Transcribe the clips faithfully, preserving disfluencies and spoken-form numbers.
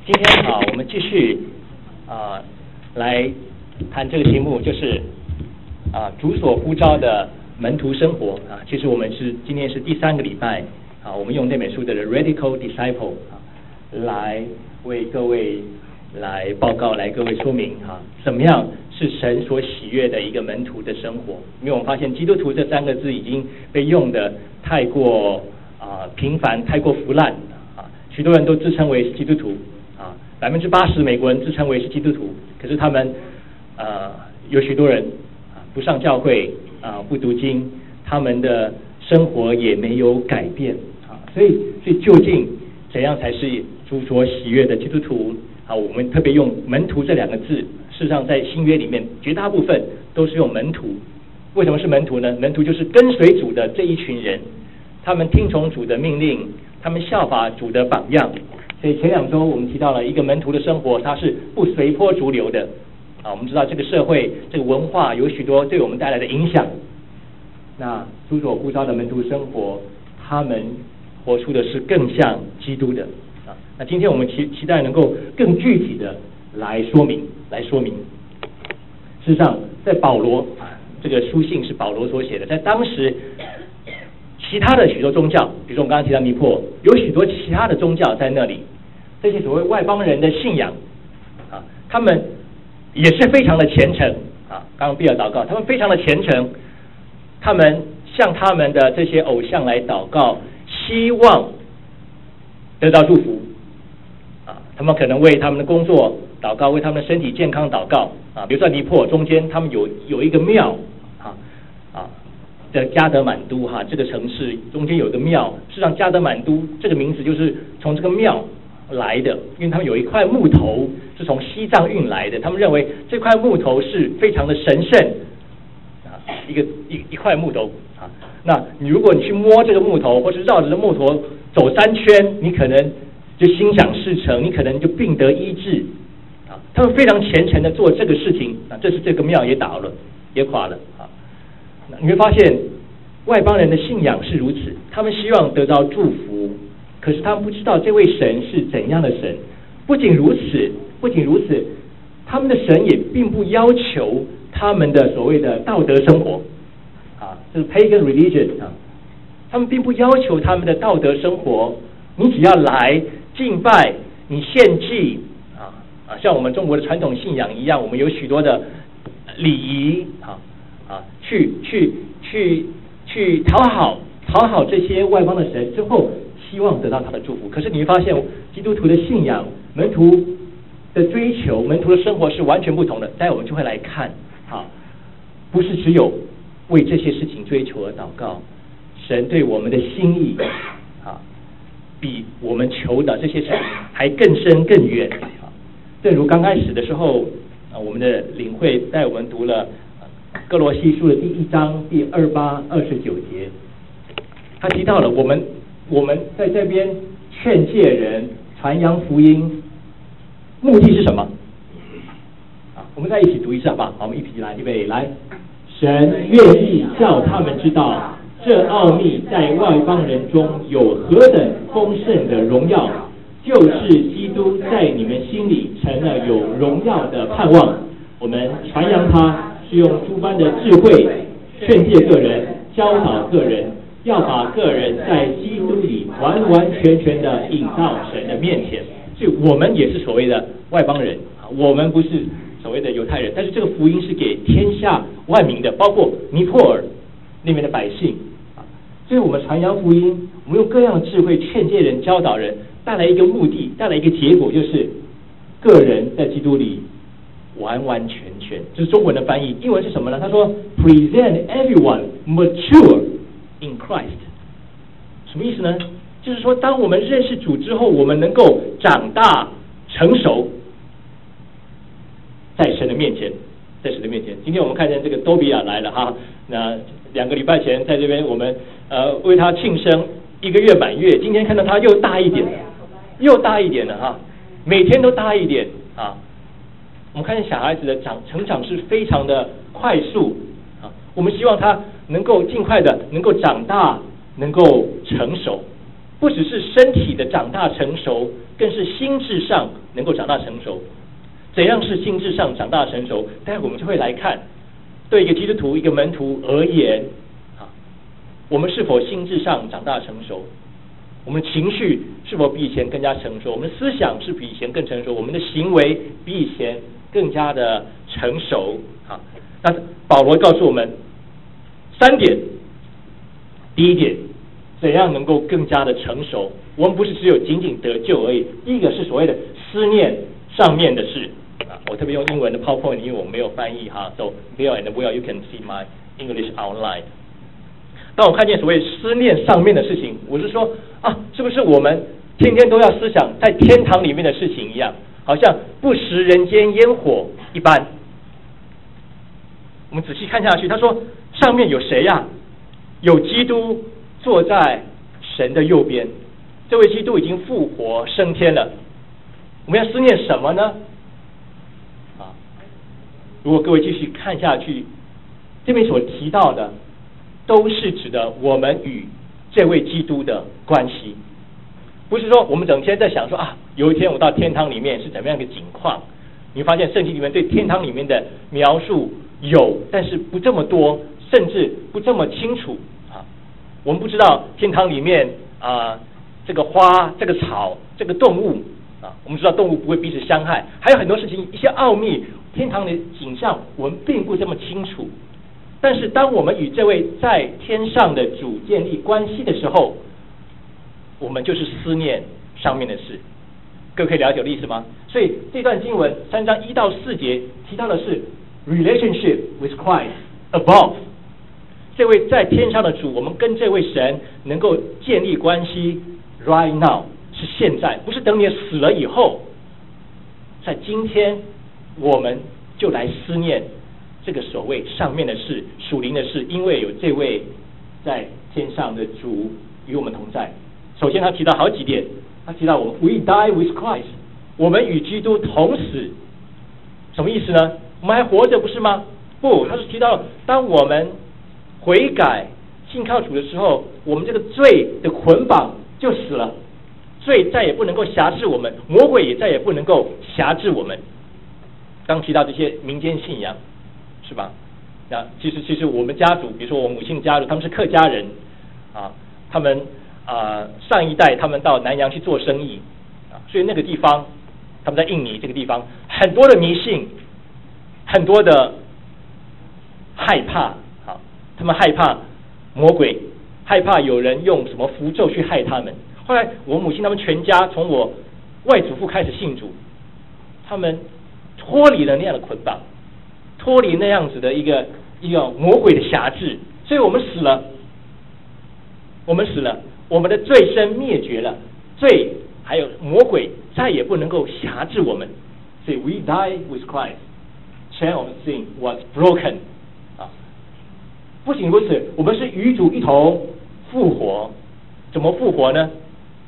今天啊，我们继续啊来谈这个题目，就是啊主所呼召的门徒生活啊。其实我们是今天是第三个礼拜啊，我们用那本书的 Radical Disciple 啊来为各位来报告，来各位说明啊，怎么样是神所喜悦的一个门徒的生活。因为我们发现基督徒这三个字已经被用的太过啊频繁，太过腐烂啊，许多人都自称为是基督徒。啊，百分之八十美国人自称为是基督徒，可是他们呃有许多人啊不上教会啊不读经，他们的生活也没有改变啊，所以所以究竟怎样才是主所喜悦的基督徒啊？我们特别用门徒这两个字，事实上在新约里面绝大部分都是用门徒。为什么是门徒呢？门徒就是跟随主的这一群人，他们听从主的命令，他们效法主的榜样。所以前两周我们提到了一个门徒的生活，它是不随波逐流的啊。我们知道这个社会、这个文化有许多对我们带来的影响。那主所呼召的门徒生活，他们活出的是更像基督的啊。那今天我们期期待能够更具体的来说明，来说明。事实上，在保罗啊，这个书信是保罗所写的，在当时。其他的许多宗教，比如说我们刚刚提到尼泊，有许多其他的宗教在那里，这些所谓外邦人的信仰啊，他们也是非常的虔诚啊。刚刚比尔祷告，他们非常的虔诚，他们向他们的这些偶像来祷告，希望得到祝福啊。他们可能为他们的工作祷告，为他们的身体健康祷告啊。比如说尼泊中间，他们有有一个庙啊啊。的加德满都哈，这个城市中间有个庙，事实上加德满都这个名字就是从这个庙来的，因为他们有一块木头是从西藏运来的，他们认为这块木头是非常的神圣啊，一个一一块木头啊。那你如果你去摸这个木头，或是绕着这木头走三圈，你可能就心想事成，你可能就病得医治啊。他们非常虔诚的做这个事情啊，这是这个庙也倒了，也垮了啊。你会发现外邦人的信仰是如此，他们希望得到祝福，可是他们不知道这位神是怎样的神。不仅如此，不仅如此，他们的神也并不要求他们的所谓的道德生活啊，这是 pagan religion 啊，他们并不要求他们的道德生活，你只要来敬拜，你献祭啊啊，像我们中国的传统信仰一样，我们有许多的礼仪啊。啊，去去去去讨好讨好这些外邦的神之后，希望得到他的祝福。可是你会发现，基督徒的信仰、门徒的追求、门徒的生活是完全不同的。待会我们就会来看，啊，不是只有为这些事情追求而祷告，神对我们的心意啊，比我们求的这些事情还更深更远啊。正如刚开始的时候啊，我们的领会带我们读了。哥罗西书的第一章第二八二十九节，他提到了我们我们在这边劝诫人传扬福音，目的是什么？啊，我们再一起读一次好不好？好，我们一起来，预备来。神愿意叫他们知道，这奥秘在外邦人中有何等丰盛的荣耀，就是基督在你们心里成了有荣耀的盼望。我们传扬他。是用诸般的智慧劝诫个人，教导个人，要把个人在基督里完完全全的引到神的面前。所以我们也是所谓的外邦人啊，我们不是所谓的犹太人，但是这个福音是给天下万民的，包括尼泊尔那边的百姓啊。所以我们传扬福音，我们用各样的智慧劝诫人、教导人，带来一个目的，带来一个结果，就是个人在基督里完完全全，这是中文的翻译。英文是什么呢？他说 present everyone mature in Christ， 什么意思呢？就是说当我们认识主之后，我们能够长大成熟，在神的面前，在神的面前。今天我们看见这个多比亚来了哈，那两个礼拜前在这边我们呃为他庆生一个月满月，今天看到他又大一点了，又大一点了哈，每天都大一点啊。我们看见小孩子的长成长是非常的快速啊，我们希望他能够尽快的能够长大，能够成熟不只是身体的长大成熟，更是心智上能够长大成熟。怎样是心智上长大成熟？待会我们就会来看，对一个基督徒、一个门徒而言，啊，我们是否心智上长大成熟？我们的情绪是否比以前更加成熟？我们的思想是比以前更成熟？我们的行为比以前更加的成熟？啊，那保罗告诉我们三点。第一点，怎样能够更加的成熟？我们不是只有仅仅得救而已。第一个是所谓的思念上面的事啊，我特别用英文的 PowerPoint， 因为我没有翻译哈 ，so Bill and Will you can see my English outline。当我看见所谓思念上面的事情，我是说啊，是不是我们天天都要思想在天堂里面的事情一样，好像不食人间烟火一般？我们仔细看下去，他说上面有谁呀、啊？有基督坐在神的右边，这位基督已经复活升天了。我们要思念什么呢？啊，如果各位继续看下去，这边所提到的都是指的我们与这位基督的关系，不是说我们整天在想说啊，有一天我到天堂里面是怎么样的景况。你会发现圣经里面对天堂里面的描述有，但是不这么多，甚至不这么清楚啊。我们不知道天堂里面啊，这个花、这个草、这个动物啊，我们知道动物不会彼此相害，还有很多事情，一些奥秘，天堂的景象我们并不这么清楚。但是当我们与这位在天上的主建立关系的时候，我们就是思念上面的事。各位可以了解我的意思吗？所以这段经文三章一到四节提到的是 relationship with Christ above， 这位在天上的主，我们跟这位神能够建立关系 right now， 是现在，不是等你死了以后。在今天我们就来思念这个所谓上面的事、属灵的事，因为有这位在天上的主与我们同在。首先他提到好几点，他提到我们 we die with Christ， 我们与基督同死，什么意思呢？我们还活着不是吗？不，他是提到当我们悔改信靠主的时候，我们这个罪的捆绑就死了，罪再也不能够辖制我们，魔鬼也再也不能够辖制我们。刚提到这些民间信仰是吧？那其实其实我们家族，比如说我母亲家族，他们是客家人啊，他们啊、呃、上一代他们到南洋去做生意啊，所以那个地方他们在印尼这个地方很多的迷信，很多的害怕啊，他们害怕魔鬼，害怕有人用什么符咒去害他们。后来我母亲他们全家从我外祖父开始信主，他们脱离了那样的捆绑，脱离那样子的一个一个魔鬼的辖制，所以我们死了，我们死了，我们的罪身灭绝了，罪还有魔鬼再也不能够辖制我们，所以 we die with Christ， chain of sin was broken 啊。不仅如此，我们是与主一同复活。怎么复活呢？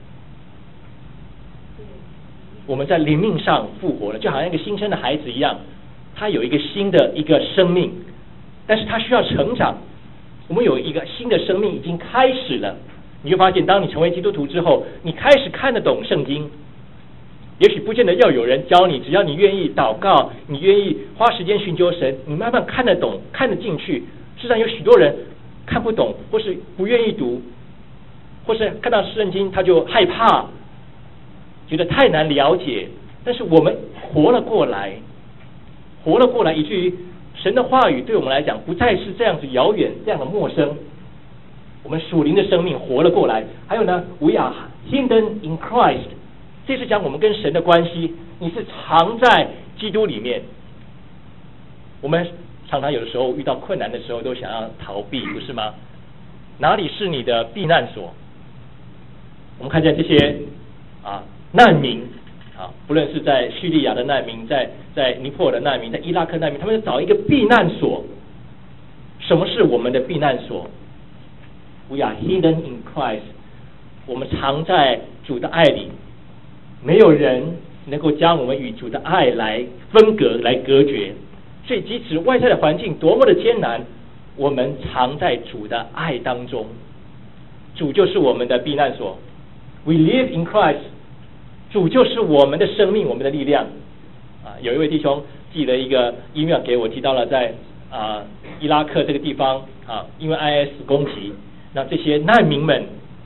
我们在灵命上复活了，就好像一个新生的孩子一样，他有一个新的一个生命，但是他需要成长。我们有一个新的生命已经开始了，你会发现，当你成为基督徒之后，你开始看得懂圣经。也许不见得要有人教你，只要你愿意祷告，你愿意花时间寻求神，你慢慢看得懂，看得进去。事实上，有许多人看不懂，或是不愿意读，或是看到圣经他就害怕，觉得太难了解。但是我们活了过来，活了过来，以至于神的话语对我们来讲不再是这样子遥远，这样的陌生。我们属灵的生命活了过来。还有呢 ，We are hidden in Christ， 这是讲我们跟神的关系，你是藏在基督里面。我们常常有的时候遇到困难的时候，都想要逃避，不是吗？哪里是你的避难所？我们看见这些啊难民啊，不论是在叙利亚的难民，在在尼泊尔的难民，在伊拉克难民，他们找一个避难所。什么是我们的避难所 ？We are hidden in Christ， 我们藏在主的爱里，没有人能够将我们与主的爱来分隔、来隔绝。所以，即使外在的环境多么的艰难，我们藏在主的爱当中。主就是我们的避难所。 We live in Christ， 主就是我们的生命，我们的力量。啊，有一位弟兄寄了一个 email 给我，提到了在啊伊拉克这个地方啊，因为 I S 攻击，那这些难民们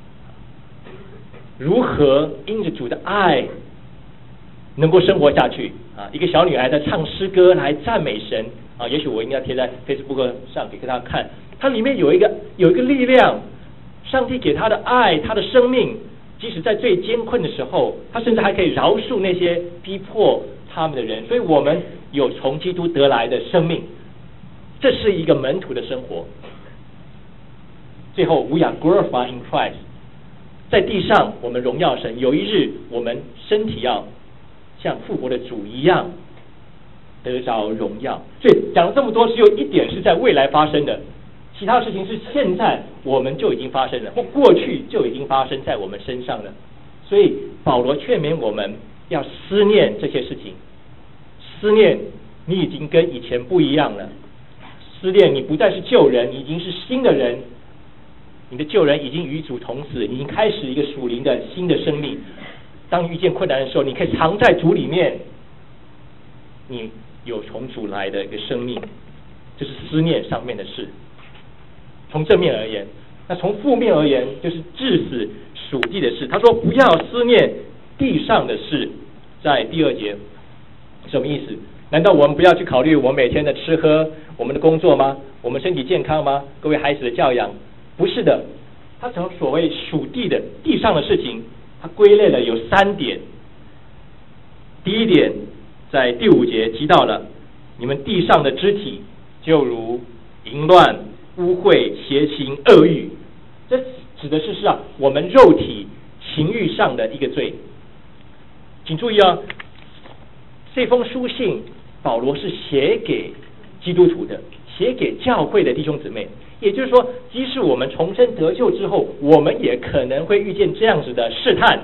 如何因着主的爱能够生活下去啊？一个小女孩在唱诗歌来赞美神啊，也许我应该贴在 Facebook 上给大家看，它里面有一个有一个力量，上帝给她的爱，她的生命，即使在最艰困的时候，她甚至还可以饶恕那些逼迫他们的人，所以我们有从基督得来的生命，这是一个门徒的生活。最后 ，We are glorified in Christ， 在地上我们荣耀神，有一日我们身体要像复活的主一样得着荣耀。所以讲了这么多，只有一点是在未来发生的，其他事情是现在我们就已经发生了，或过去就已经发生在我们身上了。所以保罗劝勉我们要思念这些事情，思念你已经跟以前不一样了，思念你不再是旧人，你已经是新的人，你的旧人已经与主同死，你已经开始一个属灵的新的生命。当遇见困难的时候，你可以藏在主里面，你有从主来的一个生命，这是思念上面的事。从正面而言，那从负面而言，就是致死属地的事。他说不要思念地上的事，在第二节什么意思？难道我们不要去考虑我们每天的吃喝，我们的工作吗？我们身体健康吗？各位孩子的教养？不是的，他从所谓属地的地上的事情，他归类了有三点。第一点在第五节提到了，你们地上的肢体就如淫乱、污秽、邪情、恶欲，这指的是是啊我们肉体情欲上的一个罪。请注意啊，这封书信保罗是写给基督徒的，写给教会的弟兄姊妹。也就是说，即使我们重生得救之后，我们也可能会遇见这样子的试探。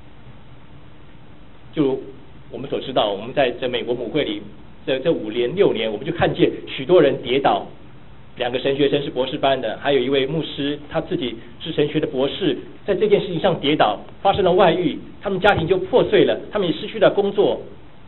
就如我们所知道，我们在这美国母会里，这这五年六年，我们就看见许多人跌倒。两个神学生是博士班的，还有一位牧师，他自己是神学的博士，在这件事情上跌倒，发生了外遇，他们家庭就破碎了，他们也失去了工作。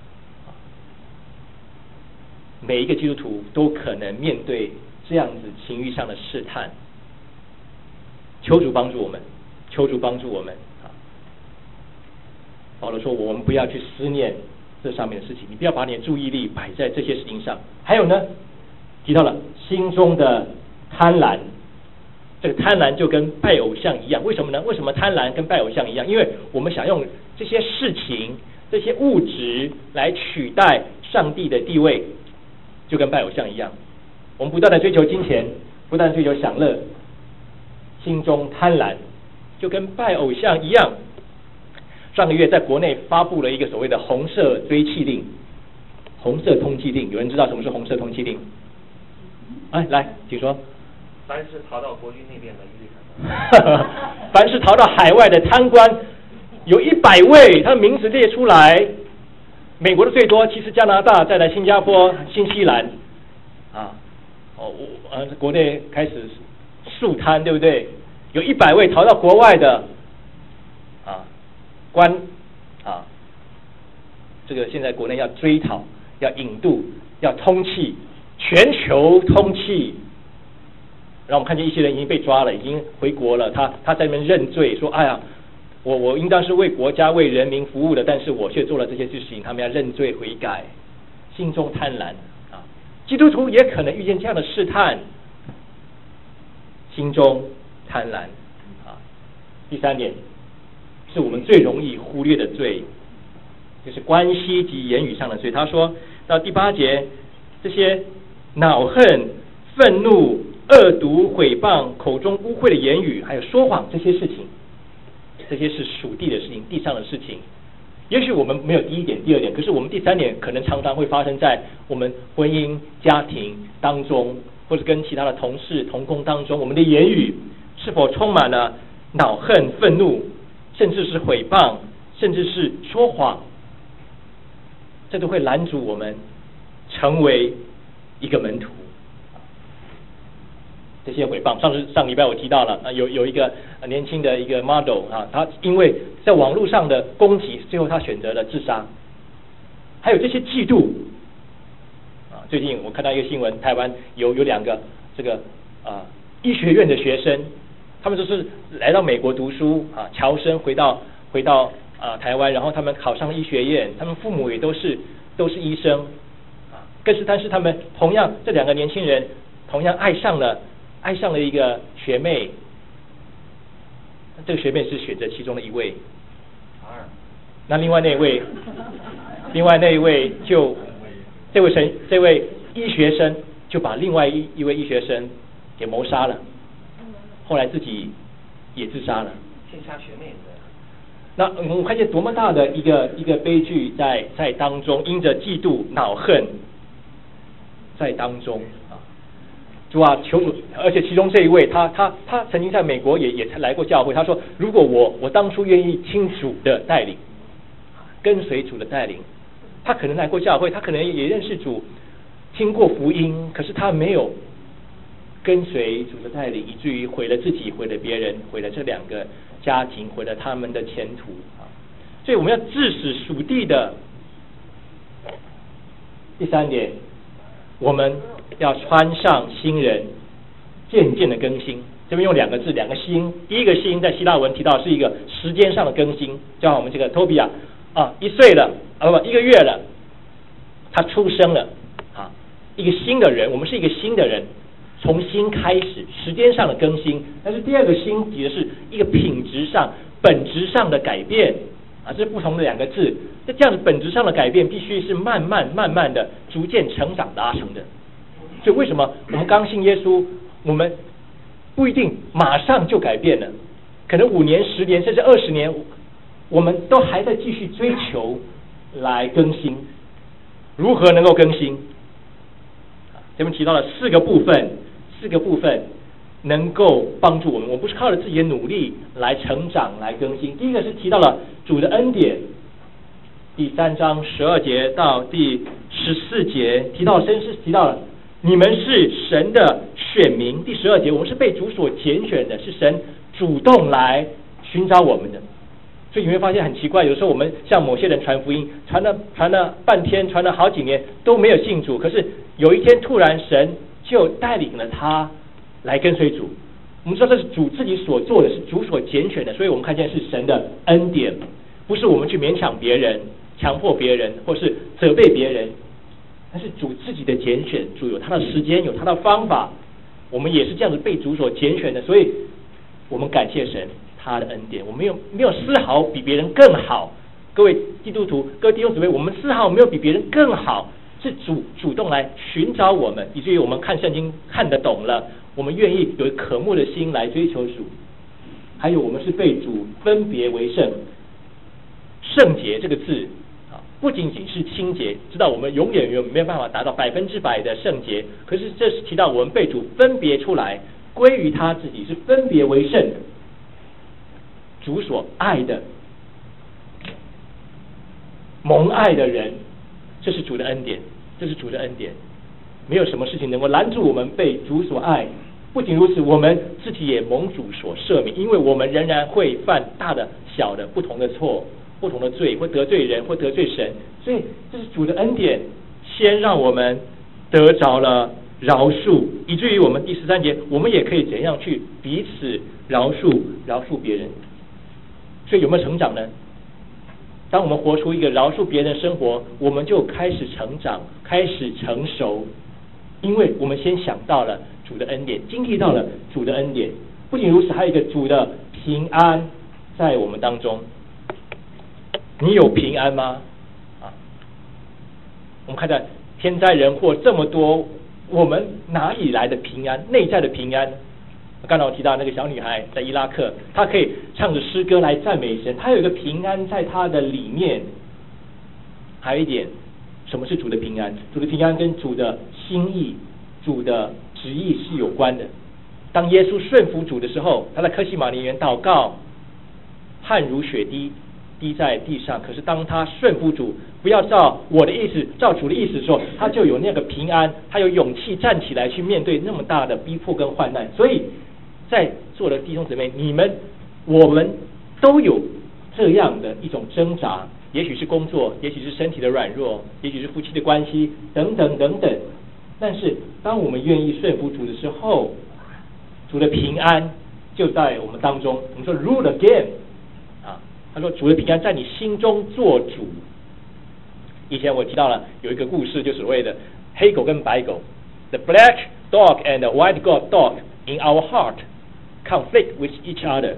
每一个基督徒都可能面对这样子情欲上的试探，求主帮助我们，求主帮助我们啊！保罗说，我们不要去思念这上面的事情，你不要把你的注意力摆在这些事情上。还有呢，提到了心中的贪婪，这个贪婪就跟拜偶像一样。为什么呢？为什么贪婪跟拜偶像一样？因为我们想用这些事情、这些物质来取代上帝的地位，就跟拜偶像一样。我们不断的追求金钱，不断地追求享乐，心中贪婪，就跟拜偶像一样。上个月在国内发布了一个所谓的红色追缉令，红色通缉令，有人知道什么是红色通缉令？哎，来，请说。 凡是逃到国军那边的，一律凡是逃到海外的贪官，有一百位，他的名字列出来。美国的最多，其实加拿大，再来新加坡、新西兰，啊，哦，呃，国内开始肃贪，对不对？有一百位逃到国外的，啊，官，啊，这个现在国内要追讨，要引渡，要通缉，全球通缉。让我们看见一些人已经被抓了，已经回国了，他他在那边认罪，说：“哎呀。”我我应当是为国家为人民服务的，但是我却做了这些事情，他们要认罪悔改，心中贪婪啊！基督徒也可能遇见这样的试探，心中贪婪啊！第三点是我们最容易忽略的罪，就是关系及言语上的罪。他说到第八节，这些恼恨、愤怒、恶毒、毁谤、口中污秽的言语，还有说谎这些事情。这些是属地的事情，地上的事情。也许我们没有第一点、第二点，可是我们第三点可能常常会发生在我们婚姻、家庭当中，或者跟其他的同事、同工当中，我们的言语是否充满了恼恨、愤怒，甚至是毁谤，甚至是说谎，这都会拦阻我们成为一个门徒。 这些诽谤。上次上礼拜我提到了，啊，有有一个年轻的一个 model 啊，他因为在网络上的攻击，最后他选择了自杀。还有这些嫉妒，啊，最近我看到一个新闻，台湾有有两个这个啊医学院的学生，他们就是来到美国读书啊，侨生回到回到啊台湾，然后他们考上了医学院，他们父母也都是都是医生啊，更是但是他们同样这两个年轻人同样爱上了爱上了一个学妹，这个学妹是选择其中的一位，那另外那一位，另外那一位就这位神这位医学生就把另外一一位医学生给谋杀了，后来自己也自杀了。 天杀学妹的。 那我们看见多么大的一个一个悲剧在在当中，因着嫉妒恼恨在当中啊，主啊，求主，而且其中这一位他他他曾经在美国也也来过教会，他说如果我我当初愿意听主的带领，跟随主的带领，他可能来过教会，他可能也认识主，听过福音，可是他没有跟随主的带领，以至于毁了自己，毁了别人，毁了这两个家庭，毁了他们的前途啊！所以我们要致死属地的。第三点，我们要穿上新人，渐渐的更新。这边用两个字，两个新。第一个新在希腊文提到是一个时间上的更新，就像我们这个 Tobia 啊，一岁了啊不，一个月了，他出生了啊，一个新的人，我们是一个新的人。从新开始，时间上的更新，但是第二个新指的是一个品质上、本质上的改变啊，这是不同的两个字。那这样子本质上的改变，必须是慢慢、慢慢的、逐渐成长达成的。所以为什么我们刚信耶稣，我们不一定马上就改变了？可能五年、十年，甚至二十年，我们都还在继续追求来更新。如何能够更新？这边提到了四个部分。四个部分能够帮助我们，我们不是靠着自己的努力来成长、来更新。第一个是提到了主的恩典，第三章十二节到第十四节提到，神是提到了你们是神的选民。第十二节，我们是被主所拣选的，是神主动来寻找我们的。所以你会发现很奇怪，有时候我们向某些人传福音，传了传了半天，传了好几年都没有信主，可是有一天突然神就带领了他来跟随主。我们知道这是主自己所做的，是主所拣选的，所以我们看见是神的恩典，不是我们去勉强别人、强迫别人，或是责备别人，但是主自己的拣选。主有他的时间，有他的方法，我们也是这样子被主所拣选的，所以我们感谢神他的恩典。我们没有没有丝毫比别人更好，各位基督徒、各位弟兄姊妹，我们丝毫没有比别人更好。是主主动来寻找我们，以至于我们看圣经看得懂了，我们愿意有渴慕的心来追求主。还有我们是被主分别为圣，圣洁这个字啊，不仅仅是清洁，知道我们永远没有办法达到百分之百的圣洁，可是这是提到我们被主分别出来，归于他自己，是分别为圣的，主所爱的，蒙爱的人，这是主的恩典。这是主的恩典，没有什么事情能够拦住我们被主所爱。不仅如此，我们自己也蒙主所赦免，因为我们仍然会犯大的、小的不同的错、不同的罪，会得罪人，会得罪神。所以这是主的恩典，先让我们得着了饶恕，以至于我们第十三节，我们也可以怎样去彼此饶恕、饶恕别人。所以有没有成长呢？当我们活出一个饶恕别人的生活，我们就开始成长，开始成熟，因为我们先想到了主的恩典，经历到了主的恩典。不仅如此，还有一个主的平安在我们当中。你有平安吗？啊，我们看到天灾人祸这么多，我们哪里来的平安？内在的平安。刚才我提到那个小女孩在伊拉克，她可以唱着诗歌来赞美神，她有一个平安在她的里面。还有一点，什么是主的平安？主的平安跟主的心意、主的旨意是有关的。当耶稣顺服主的时候，他在客西马尼园祷告，汗如血滴， 滴在地上。可是当他顺服主，不要照我的意思，照主的意思的时候，他就有那个平安，他有勇气站起来去面对那么大的逼迫跟患难。所以在座的弟兄姊妹，你们我们都有这样的一种挣扎，也许是工作，也许是身体的软弱，也许是夫妻的关系等等等等。但是当我们愿意顺服主的时候，主的平安就在我们当中。我们说 rule again 啊，他说主的平安在你心中做主。以前我提到了有一个故事，就所谓的黑狗跟白狗 ，the black dog and the white dog in our heart conflict with each other。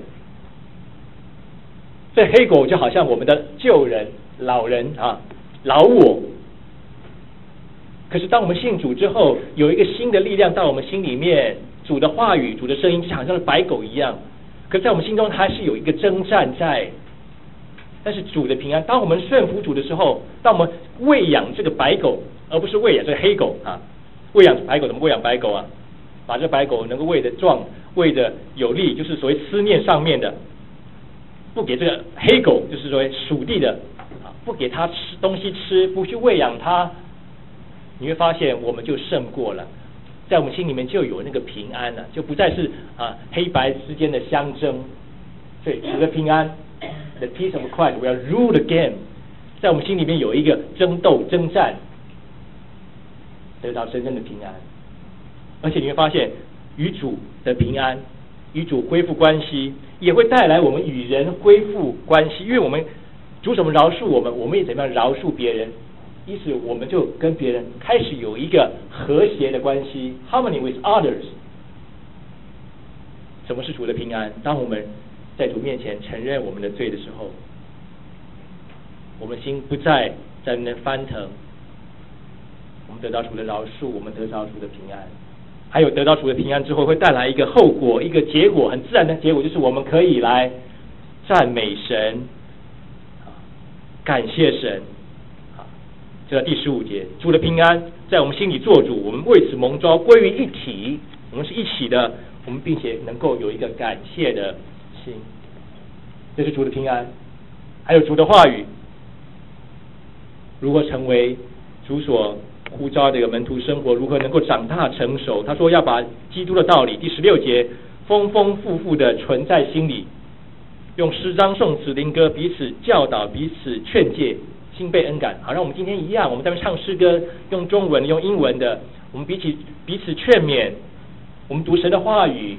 这黑狗就好像我们的旧人、老人啊，老我。可是当我们信主之后，有一个新的力量到我们心里面。主的话语，主的声音就好像是白狗一样，可是在我们心中还是有一个征战在。但是主的平安，当我们顺服主的时候，当我们喂养这个白狗，而不是喂养这个黑狗啊，喂养白狗怎么喂养白狗啊？把这白狗能够喂得壮，喂得有力，就是所谓思念上面的，不给这个黑狗，就是所谓属地的啊，不给它吃东西吃，不去喂养它，你会发现我们就胜过了。在我们心里面就有那个平安了，就不再是啊黑白之间的相争。所以主的平安 ，the peace of Christ will rule the game， 在我们心里面有一个争斗、征战，得到真正的平安。而且你会发现，与主的平安，与主恢复关系，也会带来我们与人恢复关系，因为我们主怎么饶恕我们，我们也怎么样饶恕别人。因此，我们就跟别人开始有一个和谐的关系 ，harmony with others。什么是主的平安？当我们在主面前承认我们的罪的时候，我们心不再在那翻腾，我们得到主的饶恕，我们得到主的平安。还有得到主的平安之后，会带来一个后果，一个结果，很自然的结果，就是我们可以来赞美神，感谢神。这第十五节，主的平安在我们心里做主，我们为此蒙召归于一体，我们是一起的，我们并且能够有一个感谢的心，这是主的平安。还有主的话语，如何成为主所呼召的一个门徒生活，如何能够长大成熟。他说要把基督的道理，第十六节丰丰富富的存在心里，用诗章颂词灵歌彼此教导，彼此劝诫，心被恩感。好，让我们今天一样，我们在那唱诗歌，用中文用英文的，我们彼此彼此劝勉，我们读神的话语，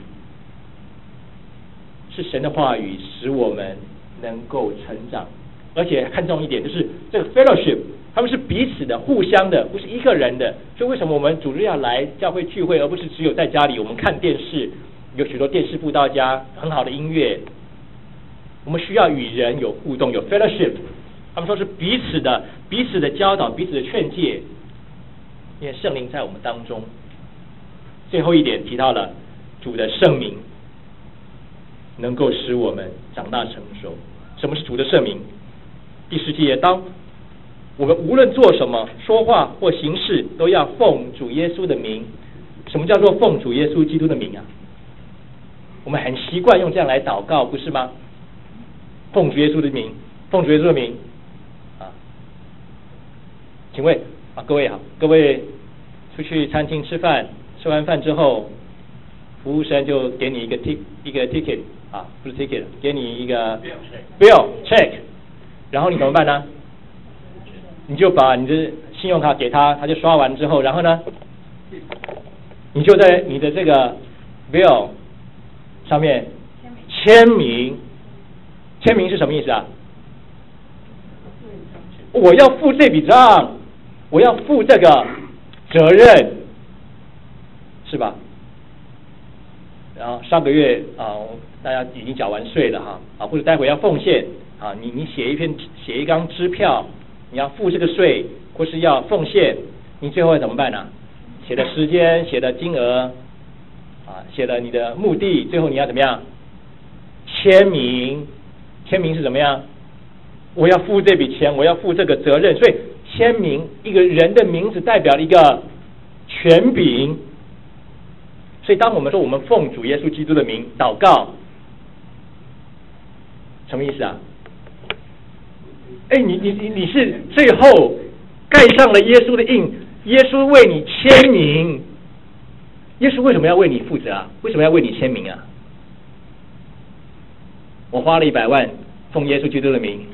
是神的话语使我们能够成长。而且看重一点，就是这个 fellowship， 他们是彼此的、互相的，不是一个人的。所以为什么我们主日要来教会聚会，而不是只有在家里我们看电视，有许多电视布道家，很好的音乐。我们需要与人有互动，有 fellowship。他们说是彼此的、彼此的教导、彼此的劝诫，因为圣灵在我们当中。最后一点提到了主的圣名，能够使我们长大成熟。什么是主的圣名？第十节，当我们无论做什么、说话或行事，都要奉主耶稣的名。什么叫做奉主耶稣基督的名啊？我们很习惯用这样来祷告，不是吗？奉主耶稣的名，奉主耶稣的名啊！请问啊，各位好，各位出去餐厅吃饭，吃完饭之后，服务生就给你一个 tick 一个 ticket 啊，不是 ticket， 给你一个 bill check， 然后你怎么办呢？你就把你的信用卡给他，他就刷完之后，然后呢，你就在你的这个 bill 上面签名。签名是什么意思啊？我要付这笔账，我要负这个责任，是吧？然后上个月啊，大家已经缴完税了哈，啊，或者待会要奉献啊，你你写一篇写一张支票，你要付这个税，或是要奉献，你最后会怎么办呢？写的时间，写的金额，啊，写的你的目的，最后你要怎么样？签名。签名是怎么样？我要付这笔钱，我要负这个责任，所以签名一个人的名字代表了一个权柄。所以当我们说我们奉主耶稣基督的名祷告，什么意思啊？ 哎，你你你你是最后盖上了耶稣的印，耶稣为你签名。耶稣为什么要为你负责啊？为什么要为你签名啊？我花了一百万奉耶稣基督的名，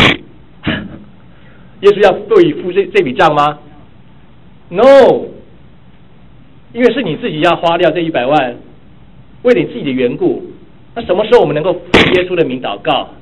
耶稣要为你付这这笔账吗 ？No， 因为是你自己要花掉这一百万，为了你自己的缘故。那什么时候我们能够奉耶稣的名祷告？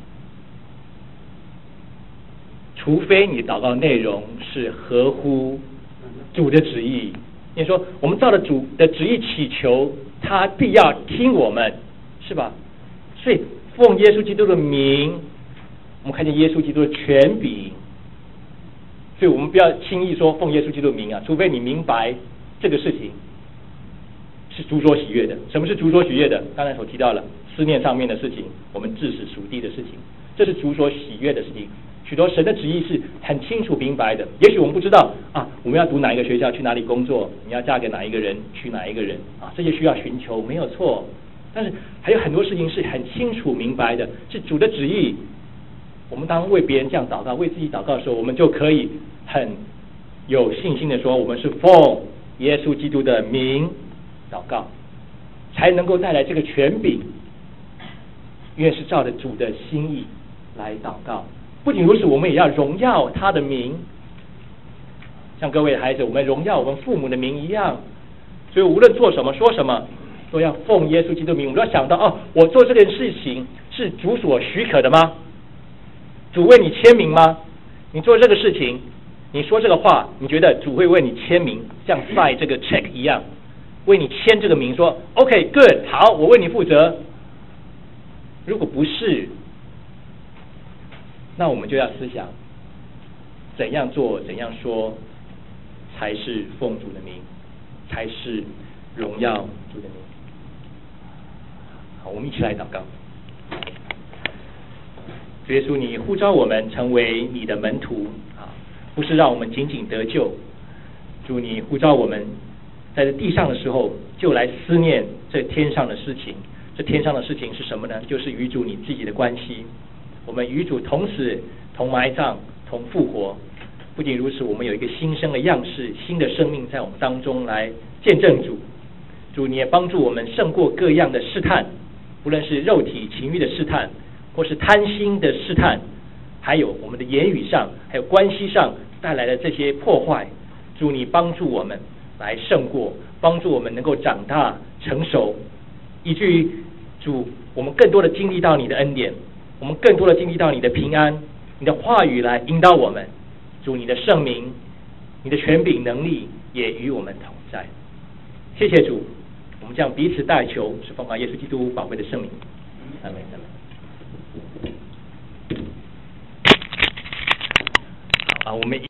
除非你祷告内容是合乎主的旨意。你说我们照着主的旨意祈求，他必要听我们，是吧？所以奉耶稣基督的名，我们看见耶稣基督的权柄，所以我们不要轻易说奉耶稣基督的名啊，除非你明白这个事情是主所喜悦的。什么是主所喜悦的？刚才所提到了思念上面的事情，我们致死属地的事情，这是主所喜悦的事情。许多神的旨意是很清楚明白的，也许我们不知道啊，我们要读哪一个学校，去哪里工作，你要嫁给哪一个人，娶哪一个人啊，这些需要寻求，没有错。但是还有很多事情是很清楚明白的，是主的旨意。我们当为别人这样祷告，为自己祷告的时候，我们就可以很有信心的说，我们是奉耶稣基督的名祷告，才能够带来这个权柄，因为是照着主的心意来祷告。不仅如此，我们也要荣耀他的名，像各位的孩子，我们荣耀我们父母的名一样。所以无论做什么说什么，都要奉耶稣基督名。我们要想到哦，我做这件事情是主所许可的吗？主为你签名吗？你做这个事情，你说这个话，你觉得主会为你签名，像晒这个 check 一样，为你签这个名，说 OK good 好，我为你负责。如果不是，那我们就要思想，怎样做怎样说才是奉主的名，才是荣耀主的名。好，我们一起来祷告。主耶稣，你呼召我们成为你的门徒啊，不是让我们仅仅得救。主，你呼召我们在这地上的时候，就来思念这天上的事情。这天上的事情是什么呢？就是与主你自己的关系。我们与主同死、同埋葬、同复活。不仅如此，我们有一个新生的样式，新的生命在我们当中来见证主。主，你也帮助我们胜过各样的试探，无论是肉体情欲的试探，或是贪心的试探，还有我们的言语上，还有关系上带来的这些破坏。主，你帮助我们来胜过，帮助我们能够长大成熟，以至于主，我们更多的经历到你的恩典，我们更多的经历到你的平安，你的话语来引导我们。主，你的圣名，你的权柄能力也与我们同在。谢谢主，我们将彼此代求，是奉靠耶稣基督宝贵的圣名。阿门，阿门。好啊，我们。